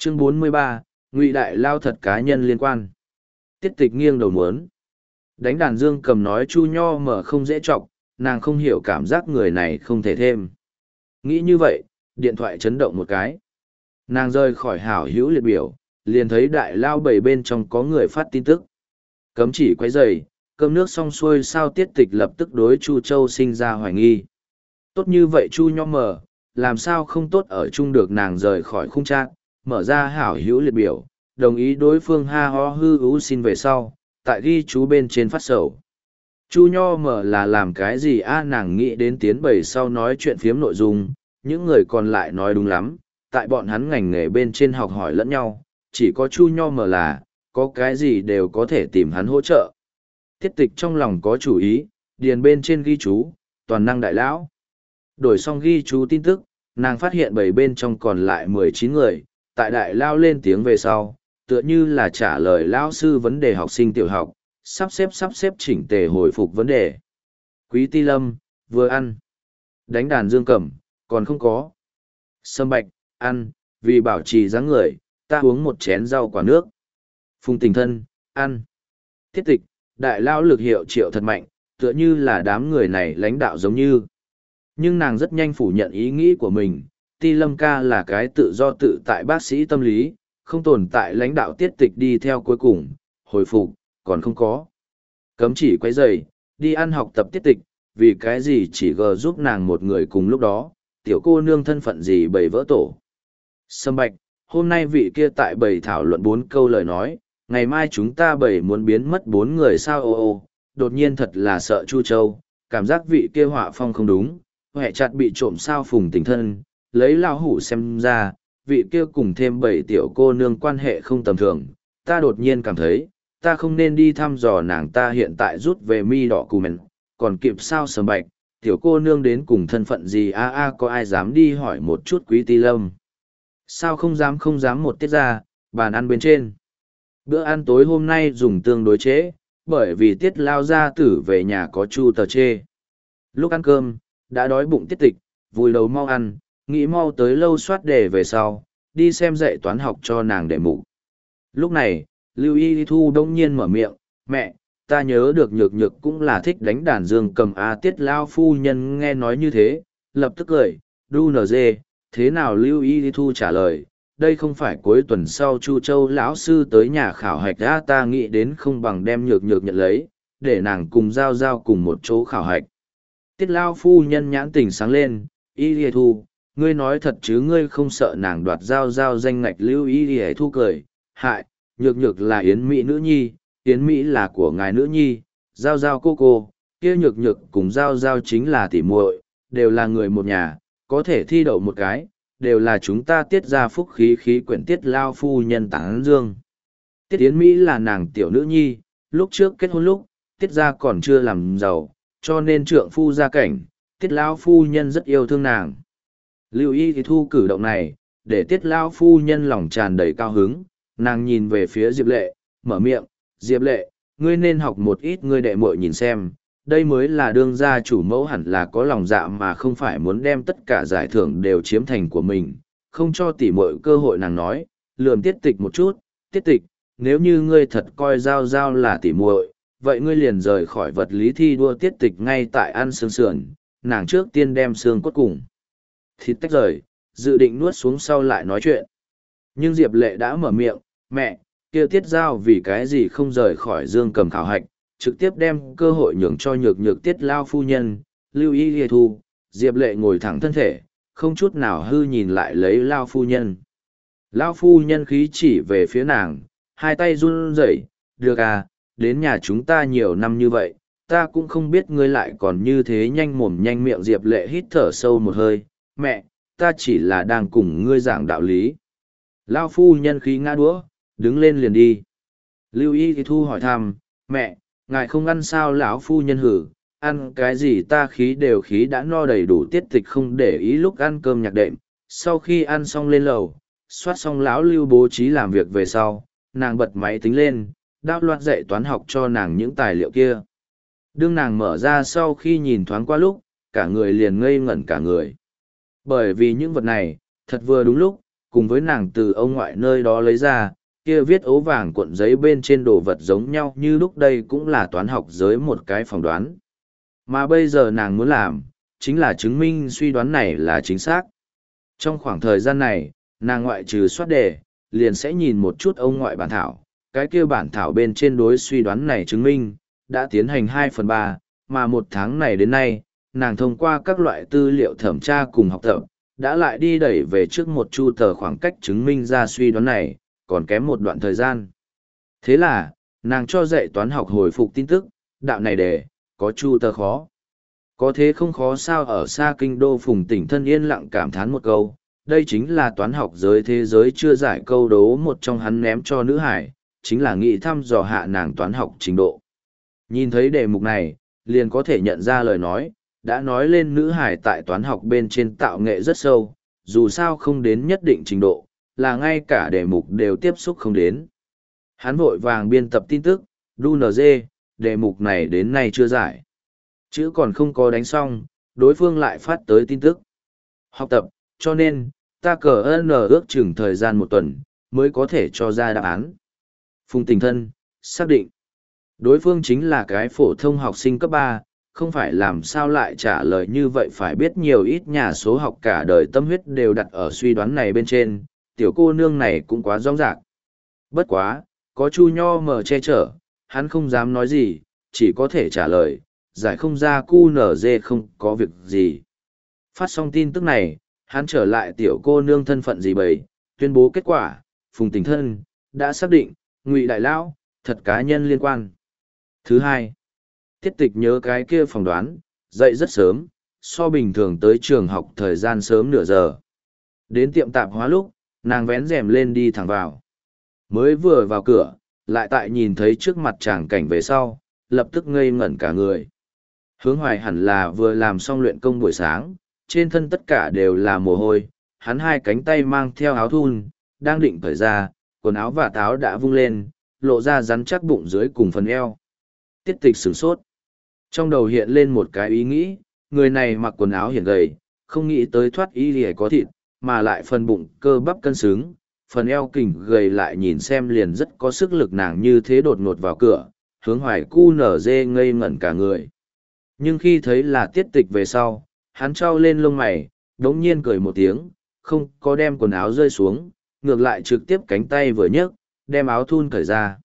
Chương 43, Ngụy Đại Lao thật cá nhân liên quan. Tiết tịch nghiêng đầu muốn. Đánh đàn dương cầm nói Chu Nho mở không dễ trọng, nàng không hiểu cảm giác người này không thể thêm. Nghĩ như vậy, điện thoại chấn động một cái. Nàng rời khỏi hảo hữu liệt biểu, liền thấy Đại Lao bầy bên trong có người phát tin tức. Cấm chỉ quấy rầy, cơm nước xong xuôi sao Tiết tịch lập tức đối Chu Châu sinh ra hoài nghi. Tốt như vậy Chu Nho mở, làm sao không tốt ở chung được, nàng rời khỏi khung trang, mở ra hảo hữu liệt biểu, đồng ý đối phương ha ho hư ú xin về sau, tại ghi chú bên trên phát sầu. Chu Nho mở là làm cái gì nàng nghĩ đến tiến bầy sau nói chuyện phiếm nội dung, những người còn lại nói đúng lắm, tại bọn hắn ngành nghề bên trên học hỏi lẫn nhau, chỉ có Chu Nho mở là, có cái gì đều có thể tìm hắn hỗ trợ. Tiết tịch trong lòng có chủ ý, điền bên trên ghi chú, toàn năng đại lão. Đổi xong ghi chú tin tức, nàng phát hiện bầy bên trong còn lại 19 người, tại đại lao lên tiếng về sau, tựa như là trả lời lão sư vấn đề học sinh tiểu học, sắp xếp chỉnh tề hồi phục vấn đề. Quý Ti Lâm, vừa ăn. Đánh đàn dương cầm, còn không có. Sâm Bạch, ăn, vì bảo trì dáng người, ta uống một chén rau quả nước. Phùng Tình Thân, ăn. Thiết tịch, đại lao lực hiệu triệu thật mạnh, tựa như là đám người này lãnh đạo giống như. Nhưng nàng rất nhanh phủ nhận ý nghĩ của mình, Ti Lâm ca là cái tự do tự tại bác sĩ tâm lý, không tồn tại lãnh đạo tiết tịch đi theo cuối cùng, hồi phục, còn không có. Cấm chỉ quấy rầy, đi ăn học tập tiết tịch, vì cái gì chỉ gờ giúp nàng một người cùng lúc đó, tiểu cô nương thân phận gì bầy vỡ tổ. Sâm Bạch, hôm nay vị kia tại bầy thảo luận 4 câu lời nói, ngày mai chúng ta bầy muốn biến mất 4 người sao đột nhiên thật là sợ Chu Châu, cảm giác vị kia họa phong không đúng, hẹ chặt bị trộm sao Phùng Tình Thân, lấy lao hủ xem ra, vị kia cùng thêm 7 tiểu cô nương quan hệ không tầm thường, ta đột nhiên cảm thấy, ta không nên đi thăm dò nàng, ta hiện tại rút về mi đỏ cù mền, còn kịp sao Sâm Bạch, tiểu cô nương đến cùng thân phận gì có ai dám đi hỏi một chút Quý Ti Lâm. Sao không dám một tiết ra, bàn ăn bên trên. Bữa ăn tối hôm nay dùng tương đối chế, bởi vì tiết lao gia tử về nhà có Chu tờ chê. Lúc ăn cơm, đã đói bụng tiết tịch, vui đầu mau ăn, nghĩ mau tới lâu soát đề về sau, đi xem dạy toán học cho nàng để mục. Lúc này, Lưu Y Thu đông nhiên mở miệng, mẹ, ta nhớ được nhược nhược cũng là thích đánh đàn dương cầm tiết lao phu nhân nghe nói như thế, lập tức cười, đu nờ dê, thế nào Lưu Y Thu trả lời, đây không phải cuối tuần sau Chu Châu lão sư tới nhà khảo hạch ta nghĩ đến không bằng đem nhược nhược nhận lấy, để nàng cùng giao cùng một chỗ khảo hạch. Tiết lao phu nhân nhãn tình sáng lên, Y Thu, ngươi nói thật chứ ngươi không sợ nàng đoạt giao danh ngạch. Lưu Y Thu cười, hại, nhược là Yến Mỹ nữ nhi, Yến Mỹ là của ngài nữ nhi, giao cô, kia nhược cùng giao chính là tỉ muội, đều là người một nhà, có thể thi đậu một cái, đều là chúng ta tiết ra phúc khí quyển tiết lao phu nhân tán dương. Tiết Yến Mỹ là nàng tiểu nữ nhi, lúc trước kết hôn lúc, tiết ra còn chưa làm giàu, cho nên trượng phu gia cảnh, tiết lao phu nhân rất yêu thương nàng. Lưu Y Thu cử động này, để tiết lao phu nhân lòng tràn đầy cao hứng, nàng nhìn về phía Diệp Lệ, mở miệng, Diệp Lệ, ngươi nên học một ít ngươi đệ muội nhìn xem, đây mới là đương gia chủ mẫu hẳn là có lòng dạ mà không phải muốn đem tất cả giải thưởng đều chiếm thành của mình, không cho tỉ muội cơ hội. Nàng nói, lườm tiết tịch một chút, tiết tịch, nếu như ngươi thật coi giao là tỉ muội, vậy ngươi liền rời khỏi vật lý thi đua. Tiết tịch ngay tại ăn xương sườn, nàng trước tiên đem xương cốt cùng thịt tách rời, dự định nuốt xuống sau lại nói chuyện. Nhưng Diệp Lệ đã mở miệng, mẹ, kia tiết giao vì cái gì không rời khỏi dương cầm khảo hạch, trực tiếp đem cơ hội nhường cho nhược tiết lao phu nhân. Lưu Y Thu, Diệp Lệ ngồi thẳng thân thể, không chút nào hư nhìn lại lấy lao phu nhân. Lao phu nhân khí chỉ về phía nàng, hai tay run rẩy, được đến nhà chúng ta nhiều năm như vậy, ta cũng không biết ngươi lại còn như thế nhanh mồm nhanh miệng. Diệp Lệ hít thở sâu một hơi, mẹ, ta chỉ là đang cùng ngươi giảng đạo lý. Lao phu nhân khí ngã đũa, đứng lên liền đi. Lưu Y Thu hỏi thăm, mẹ, ngài không ăn sao? Lão phu nhân hử, ăn cái gì ta khí đã no đầy đủ. Tiết tịch không để ý lúc ăn cơm nhạc đệm, sau khi ăn xong lên lầu, soát xong lão Lưu bố trí làm việc về sau, nàng bật máy tính lên, đao loạt dạy toán học cho nàng những tài liệu kia. Đương nàng mở ra sau khi nhìn thoáng qua lúc, cả người liền ngây ngẩn cả người. Bởi vì những vật này, thật vừa đúng lúc, cùng với nàng từ ông ngoại nơi đó lấy ra, kia viết ố vàng cuộn giấy bên trên đồ vật giống nhau như lúc đây cũng là toán học giới một cái phỏng đoán. Mà bây giờ nàng muốn làm, chính là chứng minh suy đoán này là chính xác. Trong khoảng thời gian này, nàng ngoại trừ soát đề, liền sẽ nhìn một chút ông ngoại bản thảo, cái kia bản thảo bên trên đối suy đoán này chứng minh, đã tiến hành 2/3, mà một tháng này đến nay, nàng thông qua các loại tư liệu thẩm tra cùng học tập, đã lại đi đẩy về trước một chu tờ khoảng cách chứng minh ra suy đoán này, còn kém một đoạn thời gian. Thế là, nàng cho dạy toán học hồi phục tin tức, đạo này để, có chu tờ khó. Có thế không khó sao ở xa kinh đô Phùng Tỉnh Thân yên lặng cảm thán một câu, đây chính là toán học giới thế giới chưa giải câu đố một trong hắn ném cho nữ hải, chính là nghĩ thăm dò hạ nàng toán học trình độ. Nhìn thấy đề mục này, liền có thể nhận ra lời nói, đã nói lên nữ hải tại toán học bên trên tạo nghệ rất sâu, dù sao không đến nhất định trình độ, là ngay cả đề mục đều tiếp xúc không đến. Hắn vội vàng biên tập tin tức, đu NG, đề mục này đến nay chưa giải. Chữ còn không có đánh xong, đối phương lại phát tới tin tức. Học tập, cho nên, ta cờ N ước chừng thời gian một tuần, mới có thể cho ra đáp án. Phùng Tình Thân, xác định. Đối phương chính là cái phổ thông học sinh cấp 3, không phải làm sao lại trả lời như vậy phải biết nhiều ít nhà số học cả đời tâm huyết đều đặt ở suy đoán này bên trên, tiểu cô nương này cũng quá rõ ràng. Bất quá, có Chu Nho mờ che chở, hắn không dám nói gì, chỉ có thể trả lời, giải không ra cu nở dê không có việc gì. Phát xong tin tức này, hắn trở lại tiểu cô nương thân phận gì bầy, tuyên bố kết quả, Phùng Tình Thân, đã xác định, Ngụy Đại Lão, thật cá nhân liên quan. Thứ hai, Tiết Tịch nhớ cái kia phỏng đoán, dậy rất sớm, so bình thường tới trường học thời gian sớm nửa giờ. Đến tiệm tạp hóa lúc, nàng vén rèm lên đi thẳng vào. Mới vừa vào cửa, lại tại nhìn thấy trước mặt chàng cảnh về sau, lập tức ngây ngẩn cả người. Hướng Hoài hẳn là vừa làm xong luyện công buổi sáng, trên thân tất cả đều là mồ hôi, hắn hai cánh tay mang theo áo thun, đang định cởi ra, quần áo và táo đã vung lên, lộ ra rắn chắc bụng dưới cùng phần eo. Tiết Tịch sửng sốt. Trong đầu hiện lên một cái ý nghĩ, người này mặc quần áo hiển gầy, không nghĩ tới thoát y lìa có thịt, mà lại phần bụng cơ bắp cân xứng, phần eo kình gầy lại nhìn xem liền rất có sức lực nàng như thế đột ngột vào cửa, Hướng Hoài cu nở dê ngây ngẩn cả người. Nhưng khi thấy là Tiết Tịch về sau, hắn trao lên lông mày, đống nhiên cười một tiếng, không có đem quần áo rơi xuống, ngược lại trực tiếp cánh tay vừa nhấc, đem áo thun cởi ra.